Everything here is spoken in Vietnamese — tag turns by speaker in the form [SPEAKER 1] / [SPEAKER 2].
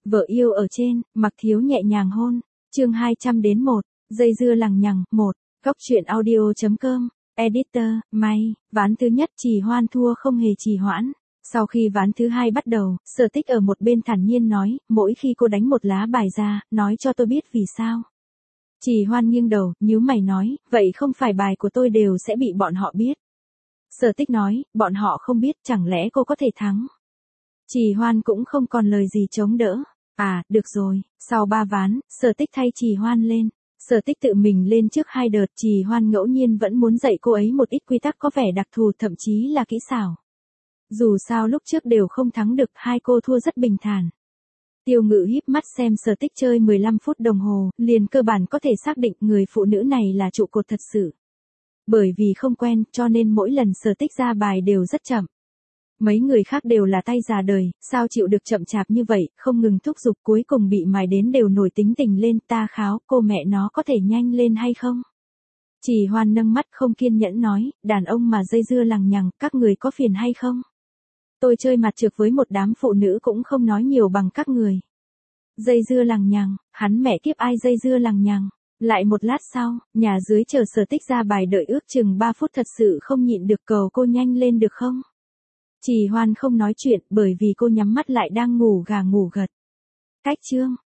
[SPEAKER 1] Vợ yêu ở trên, Mặc Thiếu nhẹ nhàng hôn. Chương 200-1, dây dưa lằng nhằng, 1. Góc truyện audio.com. Editor, May. Ván thứ nhất Trì Hoan thua không hề trì hoãn. Sau khi ván thứ hai bắt đầu, Sở Tích ở một bên thản nhiên nói, mỗi khi cô đánh một lá bài ra, nói cho tôi biết vì sao. Trì Hoan nghiêng đầu, nhíu mày nói, vậy không phải bài của tôi đều sẽ bị bọn họ biết. Sở Tích nói, bọn họ không biết, chẳng lẽ cô có thể thắng. Trì Hoan cũng không còn lời gì chống đỡ. À, được rồi, sau 3 ván, Sở Tích thay Trì Hoan lên. Sở Tích tự mình lên trước 2 đợt, Trì Hoan ngẫu nhiên vẫn muốn dạy cô ấy một ít quy tắc có vẻ đặc thù, thậm chí là kỹ xảo. Dù sao lúc trước đều không thắng được, hai cô thua rất bình thản. Tiêu Ngự híp mắt xem Sở Tích chơi 15 phút đồng hồ, liền cơ bản có thể xác định người phụ nữ này là trụ cột thật sự. Bởi vì không quen, cho nên mỗi lần Sở Tích ra bài đều rất chậm. Mấy người khác đều là tay già đời, sao chịu được chậm chạp như vậy, không ngừng thúc giục, cuối cùng bị mài đến đều nổi tính tình lên. Ta kháo, cô mẹ nó có thể nhanh lên hay không? Trì Hoan nâng mắt không kiên nhẫn nói, đàn ông mà dây dưa lằng nhằng, các người có phiền hay không? Tôi chơi mặt trược với một đám phụ nữ cũng không nói nhiều bằng các người. Dây dưa lằng nhằng, hắn mẹ kiếp ai dây dưa lằng nhằng. Lại một lát sau, nhà dưới chờ Sở Tích ra bài đợi ước chừng 3 phút, thật sự không nhịn được, cầu cô nhanh lên được không? Trì Hoan không nói chuyện bởi vì cô nhắm mắt lại đang ngủ gà ngủ gật. Cách chương.